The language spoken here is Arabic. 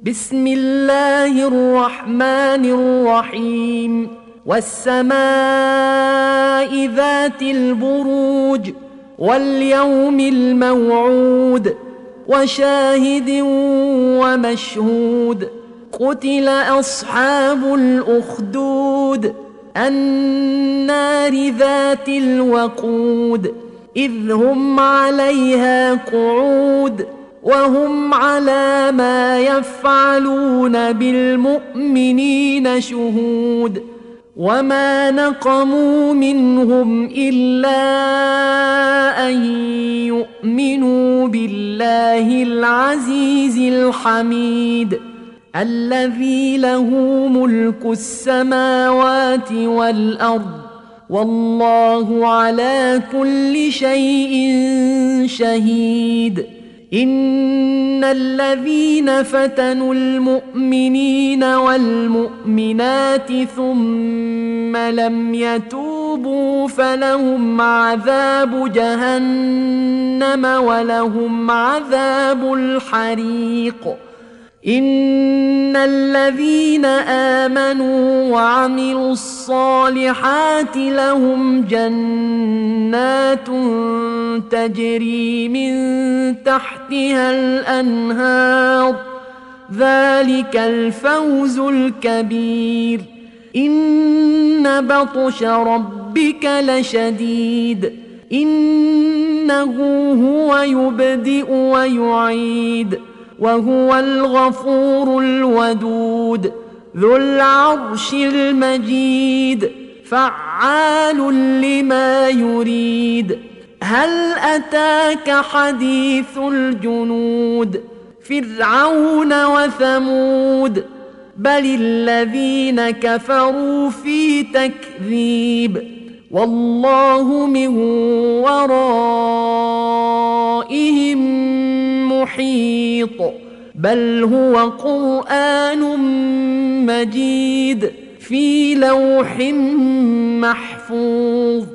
بسم الله الرحمن الرحيم. والسماء ذات البروج واليوم الموعود وشاهد ومشهود. قتل أصحاب الأخدود النار ذات الوقود إذ هم عليها قعود وهم على ما يفعلون بالمؤمنين شهود. وما نقموا منهم إلا أن يؤمنوا بالله العزيز الحميد الذي له ملك السماوات والأرض والله على كل شيء شهيد. إن الذين فتنوا المؤمنين والمؤمنات ثم لم يتوبوا فلهم عذاب جهنم ولهم عذاب الحريق. إن الذين آمنوا وعملوا الصالحات لهم جنات تجري من تحتها الأنهار ذلك الفوز الكبير. إن بطش ربك لشديد إنه هو يبدئ ويعيد وهو الغفور الودود ذو العرش المجيد فعال لما يريد. هل أتاك حديث الجنود فرعون وثمود بل الذين كفروا في تكذيب والله من ورائهم محيط. بل هو قرآن مجيد في لوح محفوظ.